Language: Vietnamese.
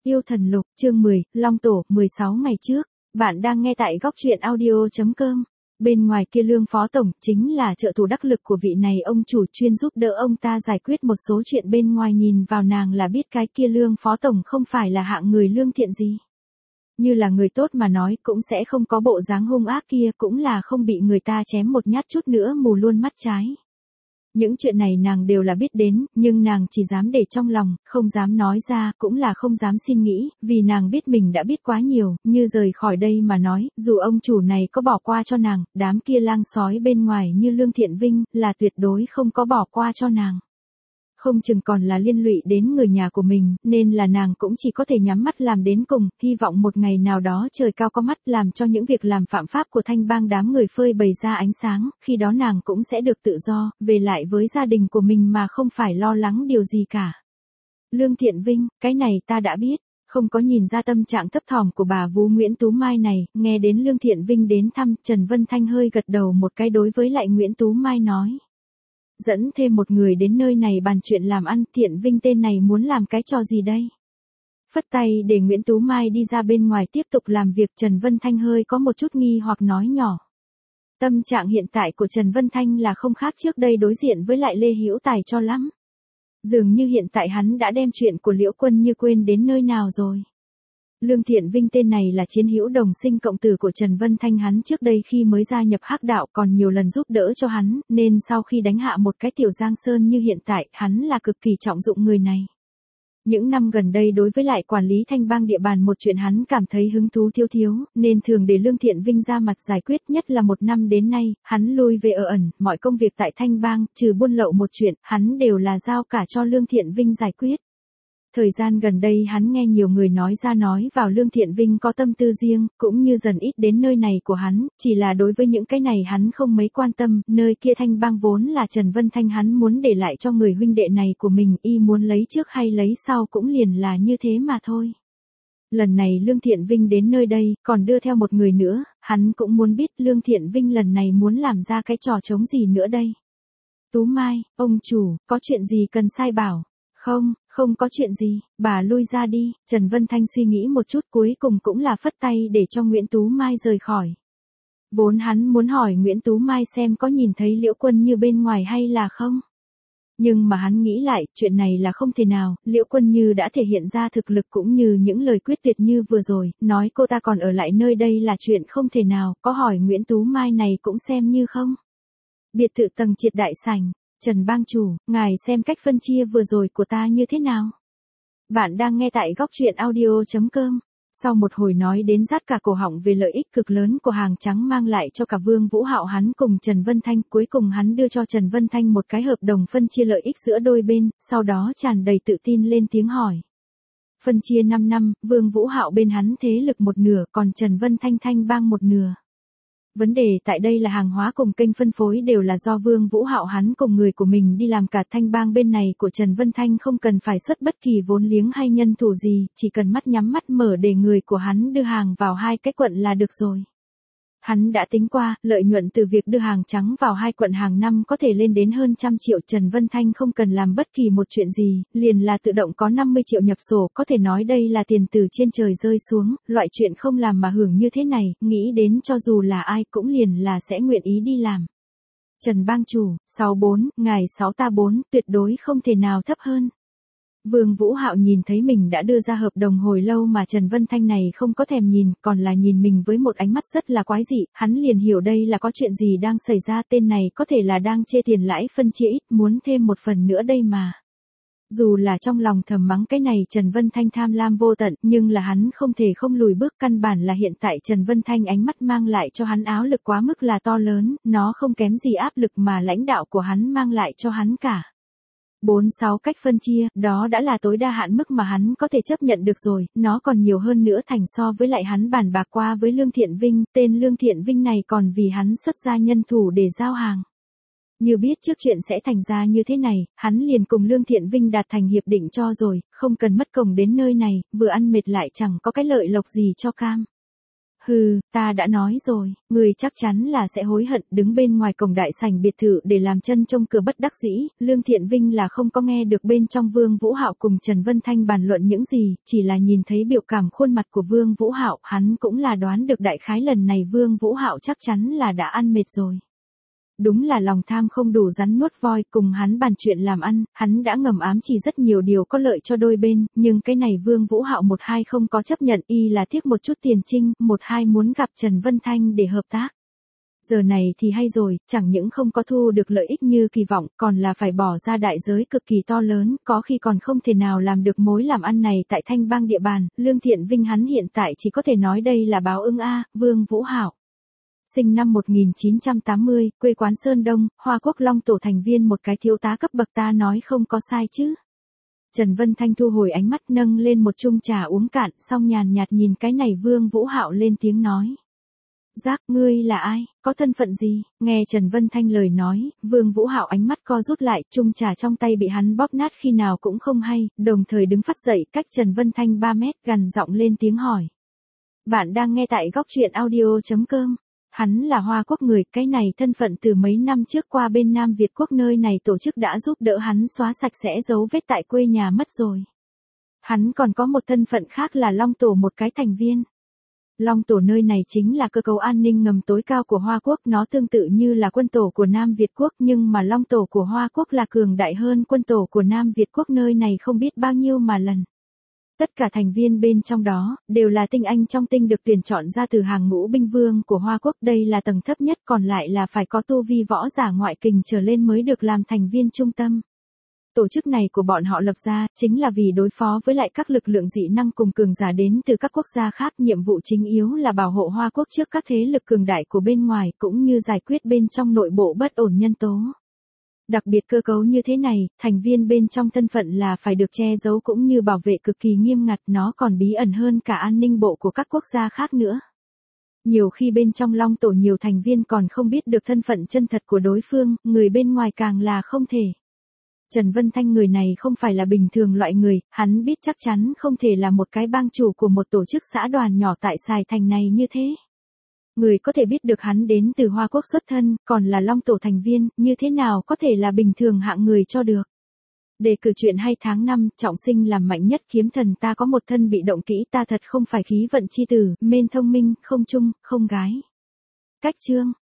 Yêu thần lục, chương 10, Long tổ, 16 ngày trước. Bạn đang nghe tại góc truyện audio.com. Bên ngoài kia Lương phó tổng chính là trợ thủ đắc lực của vị này ông chủ, chuyên giúp đỡ ông ta giải quyết một số chuyện bên ngoài, nhìn vào nàng là biết cái kia Lương phó tổng không phải là hạng người lương thiện gì. Như là người tốt mà nói cũng sẽ không có bộ dáng hung ác kia, cũng là không bị người ta chém một nhát chút nữa mù luôn mắt trái. Những chuyện này nàng đều là biết đến, nhưng nàng chỉ dám để trong lòng, không dám nói ra, cũng là không dám xin nghĩ, vì nàng biết mình đã biết quá nhiều, như rời khỏi đây mà nói, dù ông chủ này có bỏ qua cho nàng, đám kia lang sói bên ngoài như Lương Thiện Vinh, là tuyệt đối không có bỏ qua cho nàng. Không chừng còn là liên lụy đến người nhà của mình, nên là nàng cũng chỉ có thể nhắm mắt làm đến cùng, hy vọng một ngày nào đó trời cao có mắt, làm cho những việc làm phạm pháp của Thanh Bang đám người phơi bày ra ánh sáng, khi đó nàng cũng sẽ được tự do, về lại với gia đình của mình mà không phải lo lắng điều gì cả. Lương Thiện Vinh, cái này ta đã biết. Không có nhìn ra tâm trạng thấp thỏm của bà vú Nguyễn Tú Mai này, nghe đến Lương Thiện Vinh đến thăm, Trần Vân Thanh hơi gật đầu một cái đối với lại Nguyễn Tú Mai nói. Dẫn thêm một người đến nơi này bàn chuyện làm ăn, Thiện Vinh tên này muốn làm cái trò gì đây? Phất tay để Nguyễn Tú Mai đi ra bên ngoài tiếp tục làm việc. Trần Vân Thanh hơi có một chút nghi hoặc nói nhỏ. Tâm trạng hiện tại của Trần Vân Thanh là không khác trước đây đối diện với lại Lê Hữu Tài cho lắm. Dường như hiện tại hắn đã đem chuyện của Liễu Quân Như quên đến nơi nào rồi. Lương Thiện Vinh tên này là chiến hữu đồng sinh cộng tử của Trần Vân Thanh, hắn trước đây khi mới gia nhập Hắc đạo còn nhiều lần giúp đỡ cho hắn, nên sau khi đánh hạ một cái tiểu Giang Sơn như hiện tại, hắn là cực kỳ trọng dụng người này. Những năm gần đây đối với lại quản lý Thanh Bang địa bàn một chuyện hắn cảm thấy hứng thú thiếu, nên thường để Lương Thiện Vinh ra mặt giải quyết, nhất là một năm đến nay, hắn lui về ở ẩn, mọi công việc tại Thanh Bang, trừ buôn lậu một chuyện, hắn đều là giao cả cho Lương Thiện Vinh giải quyết. Thời gian gần đây hắn nghe nhiều người nói ra nói vào Lương Thiện Vinh có tâm tư riêng, cũng như dần ít đến nơi này của hắn, chỉ là đối với những cái này hắn không mấy quan tâm, nơi kia Thanh Bang vốn là Trần Vân Thanh hắn muốn để lại cho người huynh đệ này của mình, y muốn lấy trước hay lấy sau cũng liền là như thế mà thôi. Lần này Lương Thiện Vinh đến nơi đây, còn đưa theo một người nữa, hắn cũng muốn biết Lương Thiện Vinh lần này muốn làm ra cái trò trống gì nữa đây. Tú Mai, ông chủ, có chuyện gì cần sai bảo? Không có chuyện gì, bà lui ra đi. Trần Vân Thanh suy nghĩ một chút cuối cùng cũng là phất tay để cho Nguyễn Tú Mai rời khỏi. Vốn hắn muốn hỏi Nguyễn Tú Mai xem có nhìn thấy Liễu Quân Như bên ngoài hay là không. Nhưng mà hắn nghĩ lại, chuyện này là không thể nào, Liễu Quân Như đã thể hiện ra thực lực cũng như những lời quyết tuyệt như vừa rồi, nói cô ta còn ở lại nơi đây là chuyện không thể nào, có hỏi Nguyễn Tú Mai này cũng xem như không. Biệt thự tầng trệt đại sảnh. Trần bang chủ, ngài xem cách phân chia vừa rồi của ta như thế nào? Bạn đang nghe tại góc truyện audio.com. Sau một hồi nói đến rát cả cổ họng về lợi ích cực lớn của hàng trắng mang lại cho cả Vương Vũ Hạo hắn cùng Trần Vân Thanh, cuối cùng hắn đưa cho Trần Vân Thanh một cái hợp đồng phân chia lợi ích giữa đôi bên, sau đó tràn đầy tự tin lên tiếng hỏi. Phân chia 5 năm, Vương Vũ Hạo bên hắn thế lực một nửa, còn Trần Vân Thanh Thanh Bang một nửa. Vấn đề tại đây là hàng hóa cùng kênh phân phối đều là do Vương Vũ Hạo hắn cùng người của mình đi làm, cả Thanh Bang bên này của Trần Vân Thanh không cần phải xuất bất kỳ vốn liếng hay nhân thủ gì, chỉ cần mắt nhắm mắt mở để người của hắn đưa hàng vào hai cái quận là được rồi. Hắn đã tính qua, lợi nhuận từ việc đưa hàng trắng vào hai quận hàng năm có thể lên đến hơn 100 triệu, Trần Vân Thanh không cần làm bất kỳ một chuyện gì, liền là tự động có 50 triệu nhập sổ, có thể nói đây là tiền từ trên trời rơi xuống, loại chuyện không làm mà hưởng như thế này, nghĩ đến cho dù là ai cũng liền là sẽ nguyện ý đi làm. Trần bang chủ, 64, ngài 6 ta 4, tuyệt đối không thể nào thấp hơn. Vương Vũ Hạo nhìn thấy mình đã đưa ra hợp đồng hồi lâu mà Trần Vân Thanh này không có thèm nhìn, còn là nhìn mình với một ánh mắt rất là quái dị, hắn liền hiểu đây là có chuyện gì đang xảy ra, tên này có thể là đang chê tiền lãi phân chia ít, muốn thêm một phần nữa đây mà. Dù là trong lòng thầm mắng cái này Trần Vân Thanh tham lam vô tận, nhưng là hắn không thể không lùi bước, căn bản là hiện tại Trần Vân Thanh ánh mắt mang lại cho hắn áp lực quá mức là to lớn, nó không kém gì áp lực mà lãnh đạo của hắn mang lại cho hắn cả. 46 cách phân chia, đó đã là tối đa hạn mức mà hắn có thể chấp nhận được rồi, nó còn nhiều hơn nữa thành so với lại hắn bàn bạc qua với Lương Thiện Vinh, tên Lương Thiện Vinh này còn vì hắn xuất ra nhân thủ để giao hàng. Như biết trước chuyện sẽ thành ra như thế này, hắn liền cùng Lương Thiện Vinh đạt thành hiệp định cho rồi, không cần mất công đến nơi này, vừa ăn mệt lại chẳng có cái lợi lộc gì cho cam. Hừ, ta đã nói rồi, người chắc chắn là sẽ hối hận. Đứng bên ngoài cổng đại sảnh biệt thự để làm chân trông cửa bất đắc dĩ, Lương Thiện Vinh là không có nghe được bên trong Vương Vũ Hạo cùng Trần Vân Thanh bàn luận những gì, chỉ là nhìn thấy biểu cảm khuôn mặt của Vương Vũ Hạo, hắn cũng là đoán được đại khái lần này Vương Vũ Hạo chắc chắn là đã ăn mệt rồi. Đúng là lòng tham không đủ rắn nuốt voi, cùng hắn bàn chuyện làm ăn, hắn đã ngầm ám chỉ rất nhiều điều có lợi cho đôi bên, nhưng cái này Vương Vũ Hạo một hai không có chấp nhận, y là tiếc một chút tiền trinh, một hai muốn gặp Trần Vân Thanh để hợp tác. Giờ này thì hay rồi, chẳng những không có thu được lợi ích như kỳ vọng, còn là phải bỏ ra đại giới cực kỳ to lớn, có khi còn không thể nào làm được mối làm ăn này tại Thanh Bang địa bàn. Lương Thiện Vinh hắn hiện tại chỉ có thể nói đây là báo ứng a. Vương Vũ Hạo sinh năm 1980, quê quán Sơn Đông, Hoa Quốc Long Tổ thành viên, một cái thiếu tá cấp bậc, ta nói không có sai chứ. Trần Vân Thanh thu hồi ánh mắt, nâng lên một chung trà uống cạn, xong nhàn nhạt nhìn cái này Vương Vũ Hạo lên tiếng nói. Giác, ngươi là ai, có thân phận gì? Nghe Trần Vân Thanh lời nói, Vương Vũ Hạo ánh mắt co rút lại, chung trà trong tay bị hắn bóp nát khi nào cũng không hay, đồng thời đứng phát dậy cách Trần Vân Thanh 3 mét, gằn giọng lên tiếng hỏi. Bạn đang nghe tại góc truyện audio.com. Hắn là Hoa Quốc người, cái này thân phận từ mấy năm trước qua bên Nam Việt Quốc nơi này tổ chức đã giúp đỡ hắn xóa sạch sẽ dấu vết tại quê nhà mất rồi. Hắn còn có một thân phận khác là Long Tổ, một cái thành viên. Long Tổ nơi này chính là cơ cấu an ninh ngầm tối cao của Hoa Quốc, nó tương tự như là quân tổ của Nam Việt Quốc, nhưng mà Long Tổ của Hoa Quốc là cường đại hơn quân tổ của Nam Việt Quốc nơi này không biết bao nhiêu mà lần. Tất cả thành viên bên trong đó, đều là tinh anh trong tinh được tuyển chọn ra từ hàng ngũ binh vương của Hoa Quốc, đây là tầng thấp nhất, còn lại là phải có tu vi võ giả ngoại kình trở lên mới được làm thành viên trung tâm. Tổ chức này của bọn họ lập ra, chính là vì đối phó với lại các lực lượng dị năng cùng cường giả đến từ các quốc gia khác, nhiệm vụ chính yếu là bảo hộ Hoa Quốc trước các thế lực cường đại của bên ngoài, cũng như giải quyết bên trong nội bộ bất ổn nhân tố. Đặc biệt cơ cấu như thế này, thành viên bên trong thân phận là phải được che giấu cũng như bảo vệ cực kỳ nghiêm ngặt, nó còn bí ẩn hơn cả an ninh bộ của các quốc gia khác nữa. Nhiều khi bên trong Long Tổ nhiều thành viên còn không biết được thân phận chân thật của đối phương, người bên ngoài càng là không thể. Trần Vân Thanh người này không phải là bình thường loại người, hắn biết chắc chắn không thể là một cái bang chủ của một tổ chức xã đoàn nhỏ tại Sài Thành này như thế. Người có thể biết được hắn đến từ Hoa Quốc xuất thân, còn là Long Tổ thành viên, như thế nào có thể là bình thường hạng người cho được. Đề cử chuyện hay tháng 5, trọng sinh làm mạnh nhất kiếm thần, ta có một thân bị động kỹ, ta thật không phải khí vận chi tử, mên thông minh, không trung, không gái. Cách chương.